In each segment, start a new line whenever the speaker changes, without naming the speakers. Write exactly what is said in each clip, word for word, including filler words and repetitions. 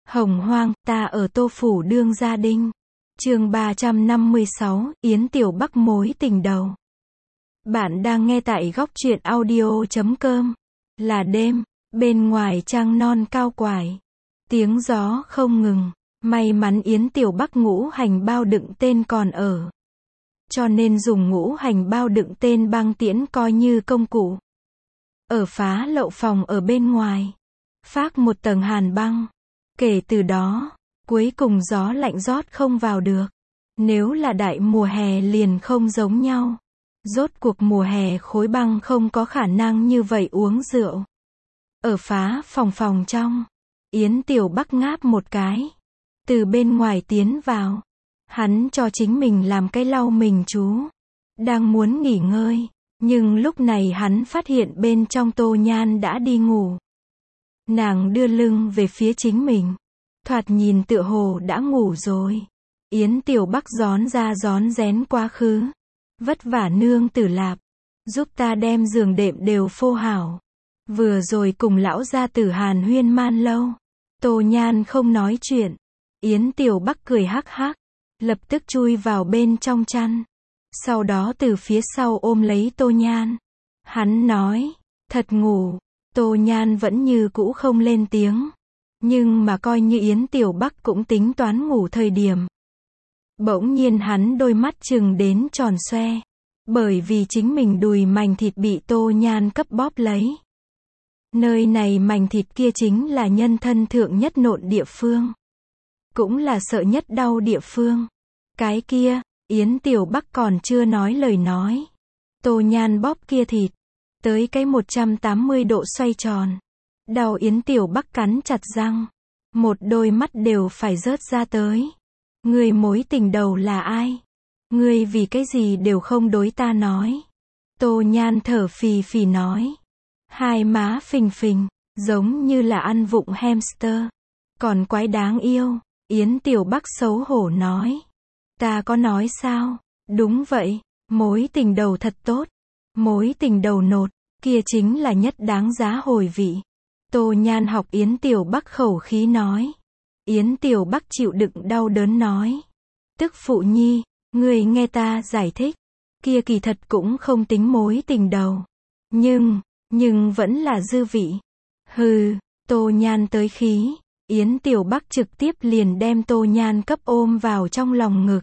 Hồng hoang, ta ở Tô Phủ đương gia đinh. Chương ba trăm năm mươi sáu, Yến Tiểu Bắc mối tình đầu. Bạn đang nghe tại góc truyện audio chấm com. Là đêm, bên ngoài trăng non cao quải. Tiếng gió không ngừng. May mắn Yến Tiểu Bắc ngũ hành bao đựng tên còn ở. Cho nên dùng ngũ hành bao đựng tên băng tiễn coi như công cụ. Ở phá lậu phòng ở bên ngoài. Phác một tầng hàn băng. Kể từ đó, cuối cùng gió lạnh rót không vào được. Nếu là đại mùa hè liền không giống nhau. Rốt cuộc mùa hè khối băng không có khả năng như vậy uống rượu. Ở phá phòng phòng trong, Yến Tiểu Bắc ngáp một cái. Từ bên ngoài tiến vào. Hắn cho chính mình làm cái lau mình chú. Đang muốn nghỉ ngơi. Nhưng lúc này hắn phát hiện bên trong Tô Nhan đã đi ngủ. Nàng đưa lưng về phía chính mình. Thoạt nhìn tựa hồ đã ngủ rồi. Yến Tiểu Bắc gión ra gión rén quá khứ. Vất vả nương tử lạp. Giúp ta đem giường đệm đều phô hảo. Vừa rồi cùng lão gia tử hàn huyên man lâu. Tô Nhan không nói chuyện. Yến Tiểu Bắc cười hắc hắc. Lập tức chui vào bên trong chăn. Sau đó từ phía sau ôm lấy Tô Nhan. Hắn nói, thật ngủ. Tô Nhan vẫn như cũ không lên tiếng. Nhưng mà coi như Yến Tiểu Bắc cũng tính toán ngủ thời điểm. Bỗng nhiên hắn đôi mắt chừng đến tròn xoe. Bởi vì chính mình đùi mảnh thịt bị Tô Nhan cấp bóp lấy. Nơi này mảnh thịt kia chính là nhân thân thượng nhất nộn địa phương. Cũng là sợ nhất đau địa phương. Cái kia, Yến Tiểu Bắc còn chưa nói lời nói. Tô Nhan bóp kia thịt. Tới cái một trăm tám mươi độ xoay tròn. Đau Yến Tiểu Bắc cắn chặt răng. Một đôi mắt đều phải rớt ra tới. Người mối tình đầu là ai? Ngươi vì cái gì đều không đối ta nói. Tô Nhan thở phì phì nói. Hai má phình phình, giống như là ăn vụng hamster. Còn quái đáng yêu. Yến Tiểu Bắc xấu hổ nói. Ta có nói sao? Đúng vậy, mối tình đầu thật tốt. Mối tình đầu nột, kia chính là nhất đáng giá hồi vị. Tô Nhan học Yến Tiểu Bắc khẩu khí nói. Yến Tiểu Bắc chịu đựng đau đớn nói. Tức phụ nhi, người nghe ta giải thích. Kia kỳ thật cũng không tính mối tình đầu. Nhưng, nhưng vẫn là dư vị. Hừ, Tô Nhan tới khí. Yến Tiểu Bắc trực tiếp liền đem Tô Nhan cấp ôm vào trong lòng ngực.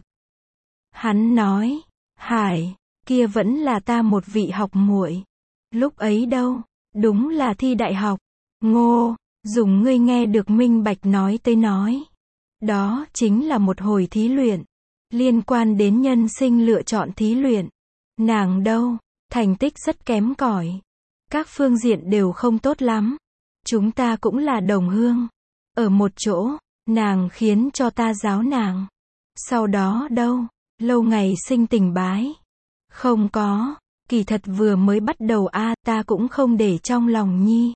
Hắn nói, Hải, kia vẫn là ta một vị học muội. Lúc ấy đâu, đúng là thi đại học. Ngô, dùng ngươi nghe được minh bạch nói tới nói. Đó chính là một hồi thí luyện. Liên quan đến nhân sinh lựa chọn thí luyện. Nàng đâu, thành tích rất kém cỏi. Các phương diện đều không tốt lắm. Chúng ta cũng là đồng hương. Ở một chỗ, nàng khiến cho ta giáo nàng. Sau đó đâu, lâu ngày sinh tình bái. Không có, kỳ thật vừa mới bắt đầu a ta cũng không để trong lòng nhi.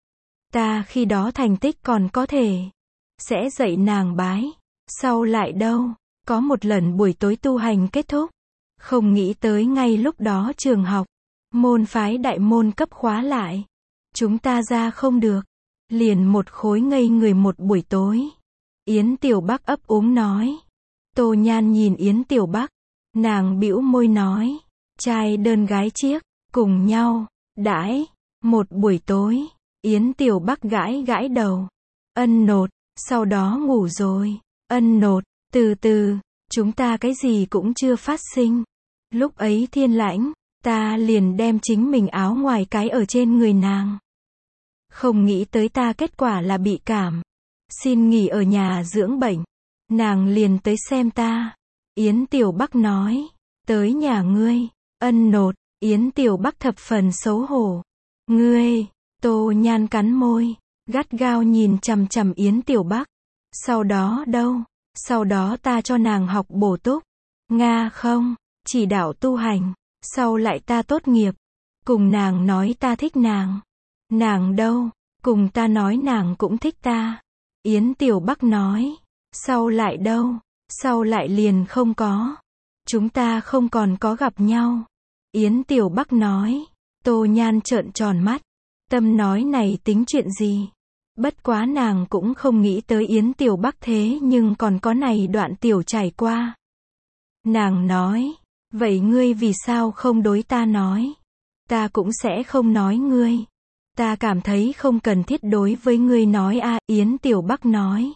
Ta khi đó thành tích còn có thể. Sẽ dạy nàng bái. Sau lại đâu, có một lần buổi tối tu hành kết thúc. Không nghĩ tới ngay lúc đó trường học. Môn phái đại môn cấp khóa lại. Chúng ta ra không được. Liền một khối ngây người một buổi tối. Yến Tiểu Bắc ấp úng nói. Tô Nhan nhìn Yến Tiểu Bắc. Nàng bĩu môi nói. Trai đơn gái chiếc, cùng nhau, đãi, một buổi tối. Yến Tiểu Bắc gãi gãi đầu. Ân nột, sau đó ngủ rồi. Ân nột, từ từ, chúng ta cái gì cũng chưa phát sinh. Lúc ấy thiên lãnh, ta liền đem chính mình áo ngoài cái ở trên người nàng. Không nghĩ tới ta kết quả là bị cảm. Xin nghỉ ở nhà dưỡng bệnh. Nàng liền tới xem ta. Yến Tiểu Bắc nói. Tới nhà ngươi. Ân nột. Yến Tiểu Bắc thập phần xấu hổ. Ngươi. Tô Nhan cắn môi. Gắt gao nhìn chằm chằm Yến Tiểu Bắc. Sau đó đâu? Sau đó ta cho nàng học bổ túc. Nga không. Chỉ đạo tu hành. Sau lại ta tốt nghiệp. Cùng nàng nói ta thích nàng. Nàng đâu? Cùng ta nói nàng cũng thích ta. Yến Tiểu Bắc nói. Sau lại đâu? Sau lại liền không có. Chúng ta không còn có gặp nhau. Yến Tiểu Bắc nói. Tô Nhan trợn tròn mắt. Tâm nói này tính chuyện gì? Bất quá nàng cũng không nghĩ tới Yến Tiểu Bắc thế nhưng còn có này đoạn tiểu trải qua. Nàng nói, vậy ngươi vì sao không đối ta nói? Ta cũng sẽ không nói ngươi. Ta cảm thấy không cần thiết đối với ngươi nói a. Yến Tiểu Bắc nói.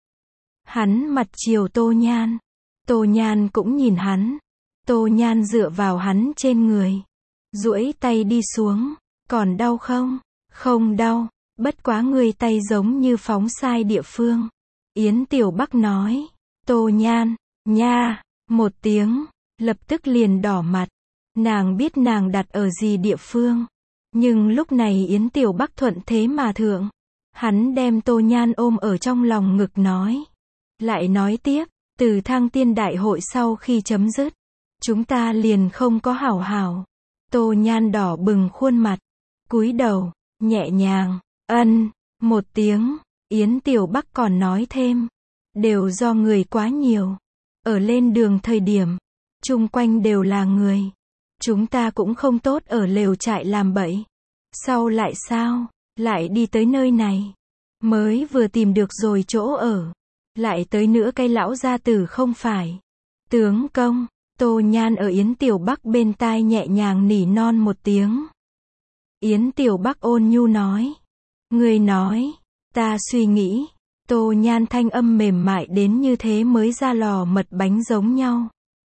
Hắn mặt chiều Tô Nhan. Tô Nhan cũng nhìn hắn. Tô Nhan dựa vào hắn trên người. Duỗi tay đi xuống. Còn đau không? Không đau. Bất quá ngươi tay giống như phóng sai địa phương. Yến Tiểu Bắc nói. Tô Nhan, nha, một tiếng, lập tức liền đỏ mặt. Nàng biết nàng đặt ở gì địa phương. Nhưng lúc này Yến Tiểu Bắc thuận thế mà thượng. Hắn đem Tô Nhan ôm ở trong lòng ngực nói. Lại nói tiếp, từ Thăng Tiên Đại hội sau khi chấm dứt, chúng ta liền không có hảo hảo. Tô Nhan đỏ bừng khuôn mặt, cúi đầu, nhẹ nhàng, ân, một tiếng. Yến Tiểu Bắc còn nói thêm, đều do người quá nhiều. Ở lên đường thời điểm, chung quanh đều là người. Chúng ta cũng không tốt ở lều trại làm bậy. Sau lại sao? Lại đi tới nơi này. Mới vừa tìm được rồi chỗ ở. Lại tới nữa cái lão gia tử không phải. Tướng công, Tô Nhan ở Yến Tiểu Bắc bên tai nhẹ nhàng nỉ non một tiếng. Yến Tiểu Bắc ôn nhu nói. Người nói, ta suy nghĩ. Tô Nhan thanh âm mềm mại đến như thế mới ra lò mật bánh giống nhau.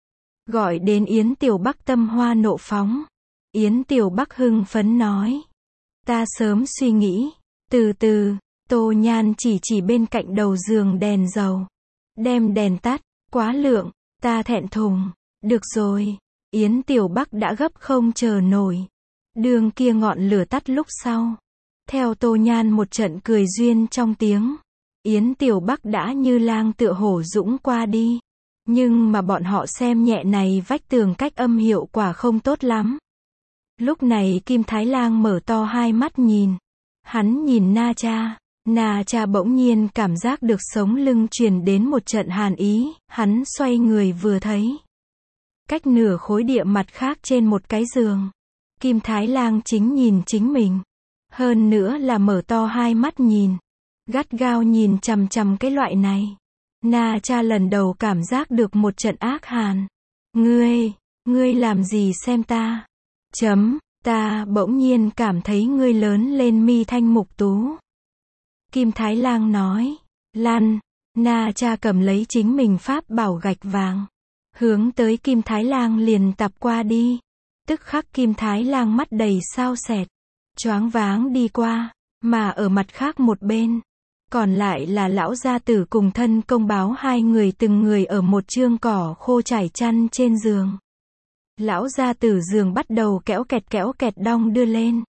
Gọi đến Yến Tiểu Bắc tâm hoa nộ phóng. Yến Tiểu Bắc hưng phấn nói. Ta sớm suy nghĩ. Từ từ, Tô Nhan chỉ chỉ bên cạnh đầu giường đèn dầu. Đem đèn tắt, quá lượng, ta thẹn thùng. Được rồi. Yến Tiểu Bắc đã gấp không chờ nổi. Đường kia ngọn lửa tắt lúc sau. Theo Tô Nhan một trận cười duyên trong tiếng. Yến Tiểu Bắc đã như lang tựa hổ dũng qua đi. Nhưng mà bọn họ xem nhẹ này vách tường cách âm hiệu quả không tốt lắm. Lúc này Kim Thái Lang mở to hai mắt nhìn. Hắn nhìn Na Cha. Na Cha bỗng nhiên cảm giác được sống lưng truyền đến một trận hàn ý. Hắn xoay người vừa thấy. Cách nửa khối địa mặt khác trên một cái giường. Kim Thái Lang chính nhìn chính mình. Hơn nữa là mở to hai mắt nhìn. Gắt gao nhìn chằm chằm cái loại này. Na Cha lần đầu cảm giác được một trận ác hàn. Ngươi, ngươi làm gì xem ta? Chấm, ta bỗng nhiên cảm thấy ngươi lớn lên mi thanh mục tú. Kim Thái Lang nói. Lăn. Na Cha cầm lấy chính mình pháp bảo gạch vàng. Hướng tới Kim Thái Lang liền tập qua đi. Tức khắc Kim Thái Lang mắt đầy sao sẹt. Choáng váng đi qua. Mà ở mặt khác một bên. Còn lại là lão gia tử cùng thân công báo hai người từng người ở một chương cỏ khô trải chăn trên giường. Lão gia tử giường bắt đầu kéo kẹt kéo kẹt đong đưa lên.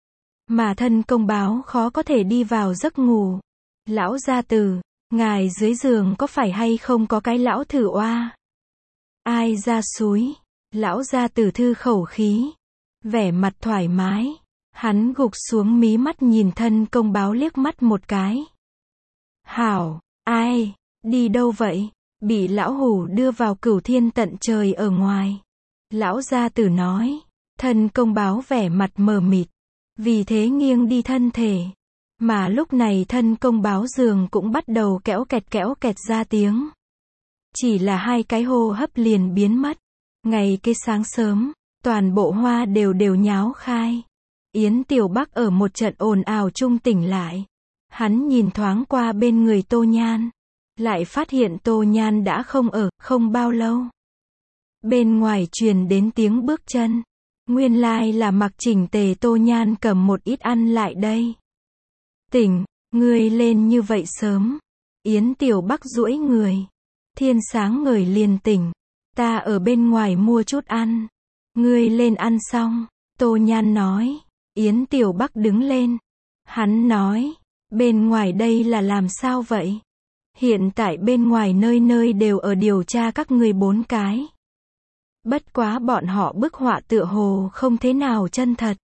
Mà thân công báo khó có thể đi vào giấc ngủ. Lão gia tử, ngài dưới giường có phải hay không có cái lão thử oa? Ai ra súi? Lão gia tử thư khẩu khí. Vẻ mặt thoải mái. Hắn gục xuống mí mắt nhìn thân công báo liếc mắt một cái. Hảo, ai, đi đâu vậy? Bị lão hủ đưa vào cửu thiên tận trời ở ngoài. Lão gia tử nói. Thân công báo vẻ mặt mờ mịt. Vì thế nghiêng đi thân thể. Mà lúc này thân công báo giường cũng bắt đầu kéo kẹt kéo kẹt ra tiếng. Chỉ là hai cái hô hấp liền biến mất. Ngày cái sáng sớm, toàn bộ hoa đều đều nháo khai. Yến Tiểu Bắc ở một trận ồn ào chung tỉnh lại. Hắn nhìn thoáng qua bên người Tô Nhan. Lại phát hiện Tô Nhan đã không ở, không bao lâu. Bên ngoài truyền đến tiếng bước chân. Nguyên lai là mặc chỉnh tề Tô Nhan cầm một ít ăn lại đây. Tỉnh, ngươi lên như vậy sớm. Yến Tiểu Bắc duỗi người. Thiên sáng ngời liền tỉnh. Ta ở bên ngoài mua chút ăn. Ngươi lên ăn xong. Tô Nhan nói. Yến Tiểu Bắc đứng lên. Hắn nói. Bên ngoài đây là làm sao vậy? Hiện tại bên ngoài nơi nơi đều ở điều tra các người bốn cái. Bất quá bọn họ bức họa tựa hồ không thế nào chân thật.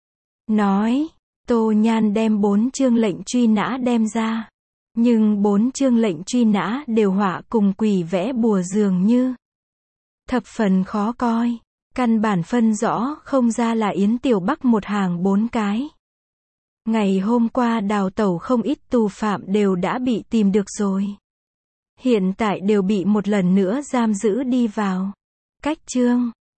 Nói. Tô Nhan đem bốn chương lệnh truy nã đem ra. Nhưng bốn chương lệnh truy nã đều họa cùng quỷ vẽ bùa dường như. Thập phần khó coi. Căn bản phân rõ không ra là Yến Tiểu Bắc một hàng bốn cái. Ngày hôm qua đào tẩu không ít tù phạm đều đã bị tìm được rồi. Hiện tại đều bị một lần nữa giam giữ đi vào. Cách chương